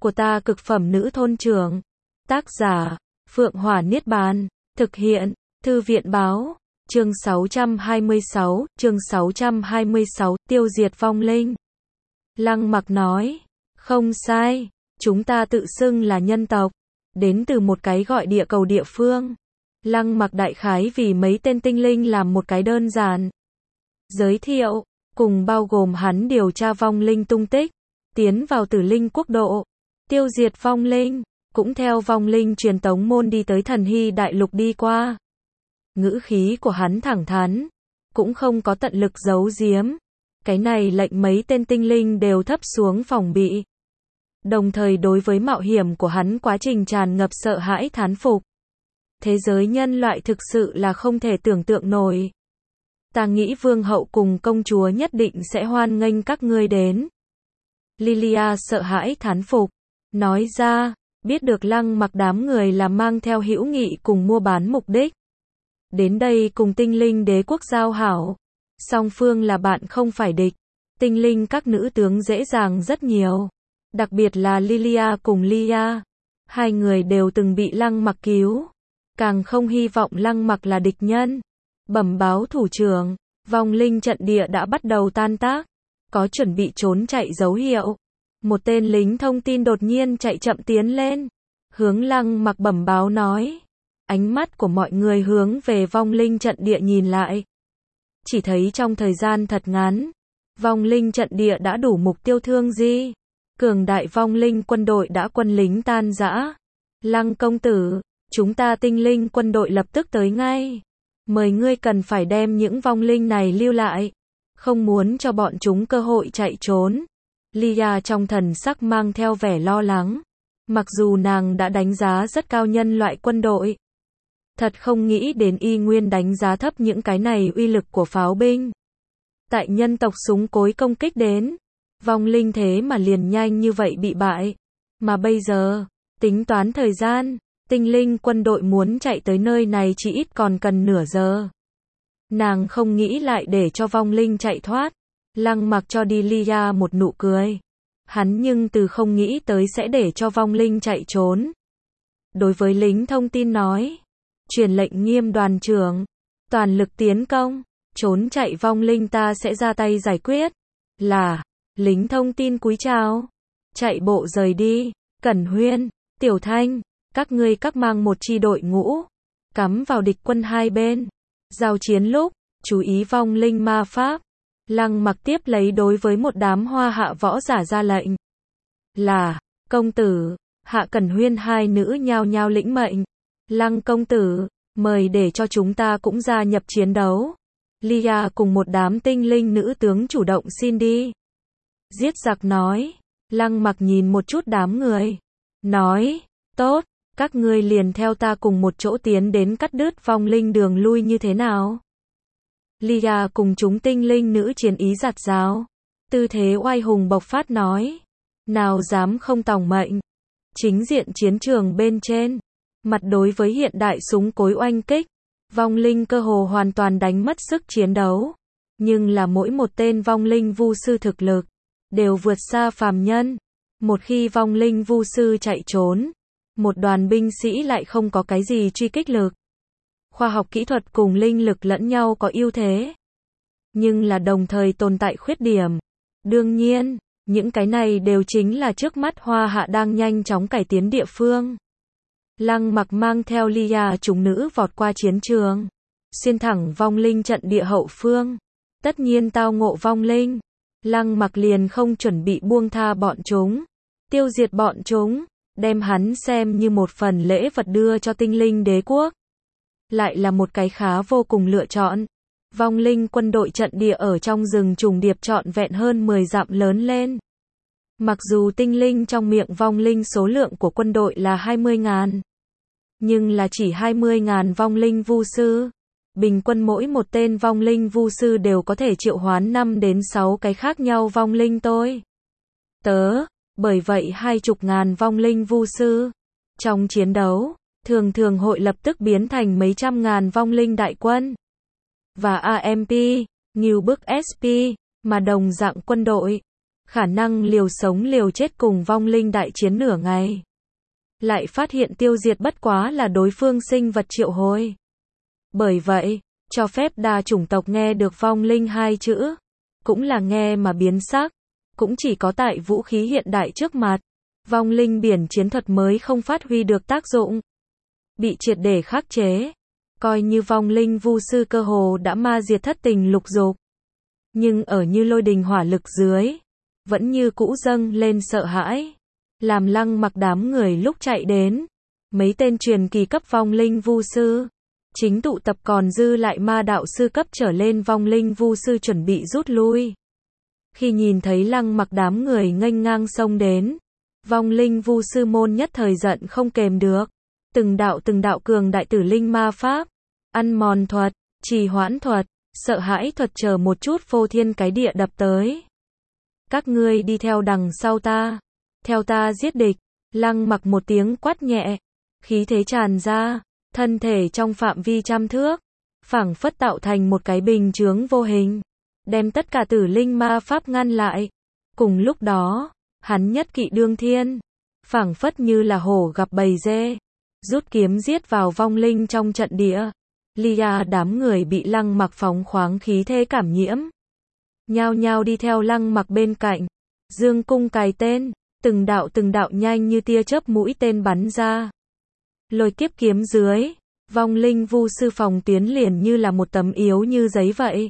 của ta cực phẩm nữ thôn trưởng. Tác giả, Phượng Hỏa Niết Bàn. Thực hiện, Thư viện báo. Chương 626, chương 626, tiêu diệt vong linh. Lăng Mặc nói, không sai, chúng ta tự xưng là nhân tộc, đến từ một cái gọi địa cầu địa phương. Lăng Mặc đại khái vì mấy tên tinh linh làm một cái đơn giản giới thiệu, cùng bao gồm hắn điều tra vong linh tung tích, tiến vào Tử Linh quốc độ, tiêu diệt vong linh, cũng theo vong linh truyền tống môn đi tới Thần Hy đại lục đi qua. Ngữ khí của hắn thẳng thắn, cũng không có tận lực giấu giếm. Cái này lệnh mấy tên tinh linh đều thấp xuống phòng bị. Đồng thời đối với mạo hiểm của hắn quá trình tràn ngập sợ hãi thán phục. Thế giới nhân loại thực sự là không thể tưởng tượng nổi. Ta nghĩ vương hậu cùng công chúa nhất định sẽ hoan nghênh các ngươi đến. Lilia sợ hãi thán phục, nói ra, biết được Lăng Mặc đám người là mang theo hữu nghị cùng mua bán mục đích. Đến đây cùng tinh linh đế quốc giao hảo. Song phương là bạn không phải địch. Tinh linh các nữ tướng dễ dàng rất nhiều. Đặc biệt là Lilia cùng Lia. Hai người đều từng bị Lăng Mặc cứu. Càng không hy vọng Lăng Mặc là địch nhân. Bẩm báo thủ trưởng, vong linh trận địa đã bắt đầu tan tác. Có chuẩn bị trốn chạy dấu hiệu. Một tên lính thông tin đột nhiên chạy chậm tiến lên. Hướng Lăng Mặc bẩm báo nói. Ánh mắt của mọi người hướng về vong linh trận địa nhìn lại. Chỉ thấy trong thời gian thật ngắn, vong linh trận địa đã đủ mục tiêu thương di. Cường đại vong linh quân đội đã quân lính tan rã. Lăng công tử, chúng ta tinh linh quân đội lập tức tới ngay. Mời ngươi cần phải đem những vong linh này lưu lại. Không muốn cho bọn chúng cơ hội chạy trốn. Lia trong thần sắc mang theo vẻ lo lắng. Mặc dù nàng đã đánh giá rất cao nhân loại quân đội. Thật không nghĩ đến y nguyên đánh giá thấp những cái này uy lực của pháo binh. Tại nhân tộc súng cối công kích đến, vong linh thế mà liền nhanh như vậy bị bại. Mà bây giờ, tính toán thời gian, tinh linh quân đội muốn chạy tới nơi này chỉ ít còn cần nửa giờ. Nàng không nghĩ lại để cho vong linh chạy thoát. Lăng Mặc cho đi Lia một nụ cười. Hắn nhưng từ không nghĩ tới sẽ để cho vong linh chạy trốn. Đối với lính thông tin nói. Truyền lệnh nghiêm đoàn trưởng, toàn lực tiến công, trốn chạy vong linh ta sẽ ra tay giải quyết. Là, lính thông tin cúi chào, chạy bộ rời đi. Cẩn Huyên, Tiểu Thanh, các ngươi các mang một chi đội ngũ, cắm vào địch quân hai bên. Giao chiến lúc, chú ý vong linh ma pháp. Lăng Mặc tiếp lấy đối với một đám hoa hạ võ giả ra lệnh. Là, công tử, Hạ Cẩn Huyên hai nữ nhao nhao lĩnh mệnh. Lăng công tử, mời để cho chúng ta cũng gia nhập chiến đấu. Lia cùng một đám tinh linh nữ tướng chủ động xin đi. Giết giặc nói. Lăng Mặc nhìn một chút đám người. Nói, tốt, các ngươi liền theo ta cùng một chỗ tiến đến cắt đứt vong linh đường lui như thế nào. Lia cùng chúng tinh linh nữ chiến ý giặt rào. Tư thế oai hùng bộc phát nói. Nào dám không tòng mệnh. Chính diện chiến trường bên trên. Mặt đối với hiện đại súng cối oanh kích, vong linh cơ hồ hoàn toàn đánh mất sức chiến đấu. Nhưng là mỗi một tên vong linh vu sư thực lực, đều vượt xa phàm nhân. Một khi vong linh vu sư chạy trốn, một đoàn binh sĩ lại không có cái gì truy kích lực. Khoa học kỹ thuật cùng linh lực lẫn nhau có ưu thế. Nhưng là đồng thời tồn tại khuyết điểm. Đương nhiên, những cái này đều chính là trước mắt Hoa Hạ đang nhanh chóng cải tiến địa phương. Lăng Mặc mang theo Lia chúng nữ vọt qua chiến trường, xuyên thẳng vong linh trận địa hậu phương. Tất nhiên tao ngộ vong linh, Lăng Mặc liền không chuẩn bị buông tha bọn chúng, tiêu diệt bọn chúng, đem hắn xem như một phần lễ vật đưa cho tinh linh đế quốc. Lại là một cái khá vô cùng lựa chọn. Vong linh quân đội trận địa ở trong rừng trùng điệp trọn vẹn hơn 10 dặm lớn lên. Mặc dù tinh linh trong miệng vong linh số lượng của quân đội là 20.000, nhưng là chỉ 20.000 vong linh vu sư. Bình quân mỗi một tên vong linh vu sư đều có thể triệu hoán 5 đến 6 cái khác nhau vong linh tôi. Bởi vậy 20.000 vong linh vu sư. Trong chiến đấu, thường hội lập tức biến thành mấy trăm ngàn vong linh đại quân. Và AMP, Ngưu bức SP, mà đồng dạng quân đội. khả năng liều sống liều chết cùng vong linh đại chiến nửa ngày. Lại phát hiện tiêu diệt bất quá là đối phương sinh vật triệu hồi. Bởi vậy, cho phép đa chủng tộc nghe được vong linh hai chữ, cũng là nghe mà biến sắc. Cũng chỉ có tại vũ khí hiện đại trước mặt, vong linh biển chiến thuật mới không phát huy được tác dụng. Bị triệt để khắc chế, coi như vong linh vu sư cơ hồ đã ma diệt thất tình lục dục. Nhưng ở như lôi đình hỏa lực dưới, vẫn như cũ dâng lên sợ hãi. Làm Lăng Mặc đám người lúc chạy đến, mấy tên truyền kỳ cấp vong linh vu sư, chính tụ tập còn dư lại ma đạo sư cấp trở lên vong linh vu sư chuẩn bị rút lui. Khi nhìn thấy Lăng Mặc đám người nghênh ngang xông đến, vong linh vu sư môn nhất thời giận không kềm được. Từng đạo cường đại tử linh ma pháp, ăn mòn thuật, trì hoãn thuật, sợ hãi thuật chờ một chút phô thiên cái địa đập tới. Các ngươi đi theo đằng sau ta, theo ta giết địch. Lăng Mặc một tiếng quát nhẹ, khí thế tràn ra, thân thể trong phạm vi trăm thước, phảng phất tạo thành một cái bình chướng vô hình, đem tất cả tử linh ma pháp ngăn lại. Cùng lúc đó, hắn nhất kỵ đương thiên, phảng phất như là hổ gặp bầy dê, rút kiếm giết vào vong linh trong trận địa. Lia đám người bị Lăng Mặc phóng khoáng khí thế cảm nhiễm, nhao nhao đi theo Lăng Mặc bên cạnh, dương cung cài tên, từng đạo nhanh như tia chớp mũi tên bắn ra. Lôi kiếp kiếm dưới, vong linh vu sư phòng tuyến liền như là một tấm yếu như giấy vậy,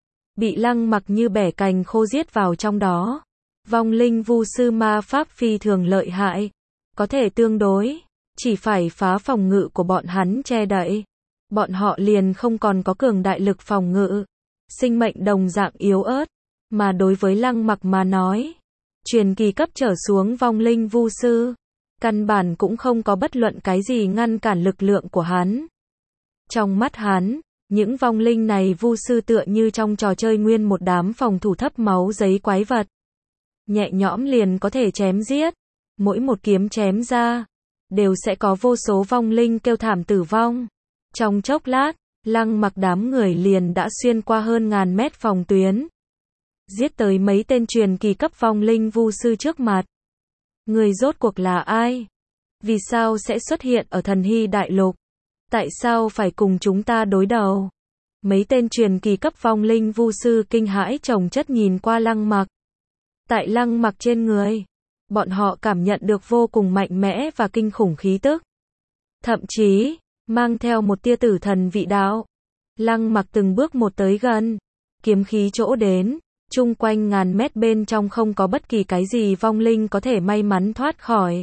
bị Lăng Mặc như bẻ cành khô giết vào trong đó. Vong linh vu sư ma pháp phi thường lợi hại, có thể tương đối, chỉ phải phá phòng ngự của bọn hắn che đậy, bọn họ liền không còn có cường đại lực phòng ngự, sinh mệnh đồng dạng yếu ớt. Mà đối với Lăng Mặc mà nói, truyền kỳ cấp trở xuống vong linh vu sư, căn bản cũng không có bất luận cái gì ngăn cản lực lượng của hắn. Trong mắt hắn, những vong linh này vu sư tựa như trong trò chơi nguyên một đám phòng thủ thấp máu giấy quái vật, nhẹ nhõm liền có thể chém giết. Mỗi một kiếm chém ra, đều sẽ có vô số vong linh kêu thảm tử vong. Trong chốc lát, Lăng Mặc đám người liền đã xuyên qua hơn ngàn mét phòng tuyến, giết tới mấy tên truyền kỳ cấp vong linh vu sư trước mặt. Người rốt cuộc là ai? Vì sao sẽ xuất hiện ở Thần Hy Đại Lục? Tại sao phải cùng chúng ta đối đầu? Mấy tên truyền kỳ cấp vong linh vu sư kinh hãi chồng chất nhìn qua Lăng Mặc. Tại Lăng Mặc trên người, bọn họ cảm nhận được vô cùng mạnh mẽ và kinh khủng khí tức. Thậm chí, mang theo một tia tử thần vị đạo. Lăng Mặc từng bước một tới gần, kiếm khí chỗ đến, chung quanh ngàn mét bên trong không có bất kỳ cái gì vong linh có thể may mắn thoát khỏi.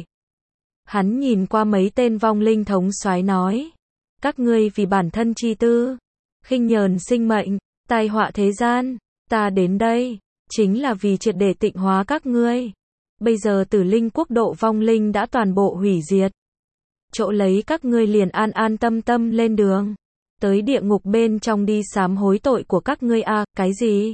Hắn nhìn qua mấy tên vong linh thống soái nói, các ngươi vì bản thân chi tư, khinh nhờn sinh mệnh, tai họa thế gian, ta đến đây, chính là vì triệt để tịnh hóa các ngươi. Bây giờ Tử Linh quốc độ vong linh đã toàn bộ hủy diệt. Chỗ lấy các ngươi liền an an tâm tâm lên đường, tới địa ngục bên trong đi sám hối tội của các ngươi à, cái gì?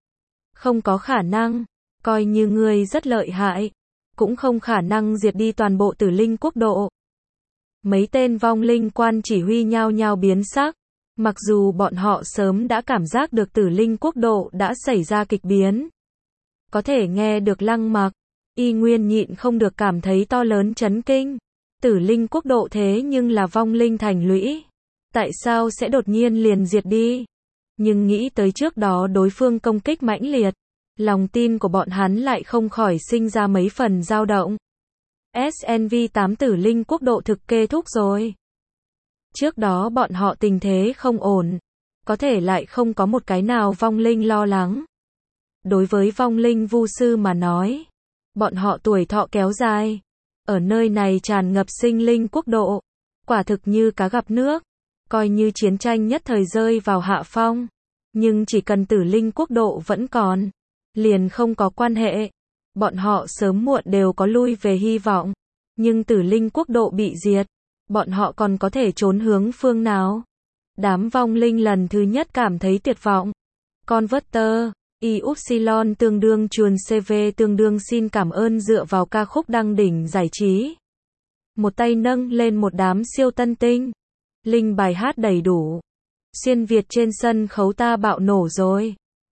Không có khả năng, coi như ngươi rất lợi hại, cũng không khả năng diệt đi toàn bộ Tử Linh quốc độ. Mấy tên vong linh quan chỉ huy nhao nhao biến sắc, mặc dù bọn họ sớm đã cảm giác được Tử Linh quốc độ đã xảy ra kịch biến. Có thể nghe được Lăng Mặc, y nguyên nhịn không được cảm thấy to lớn chấn kinh. Tử Linh quốc độ thế nhưng là vong linh thành lũy, tại sao sẽ đột nhiên liền diệt đi? Nhưng nghĩ tới trước đó đối phương công kích mãnh liệt, lòng tin của bọn hắn lại không khỏi sinh ra mấy phần dao động. SNV8 Tử Linh quốc độ thực kết thúc rồi. Trước đó bọn họ tình thế không ổn, có thể lại không có một cái nào vong linh lo lắng. Đối với vong linh vu sư mà nói, bọn họ tuổi thọ kéo dài, ở nơi này tràn ngập sinh linh quốc độ, quả thực như cá gặp nước, coi như chiến tranh nhất thời rơi vào hạ phong, nhưng chỉ cần Tử Linh quốc độ vẫn còn, liền không có quan hệ, bọn họ sớm muộn đều có lui về hy vọng, nhưng Tử Linh quốc độ bị diệt, bọn họ còn có thể trốn hướng phương nào? Đám vong linh lần thứ nhất cảm thấy tuyệt vọng. Converter, Y-Upsilon tương đương chuồn CV tương đương xin cảm ơn dựa vào ca khúc đăng đỉnh giải trí. Một tay nâng lên một đám siêu tân tinh. Linh bài hát đầy đủ. Xuyên Việt trên sân khấu ta bạo nổ rồi.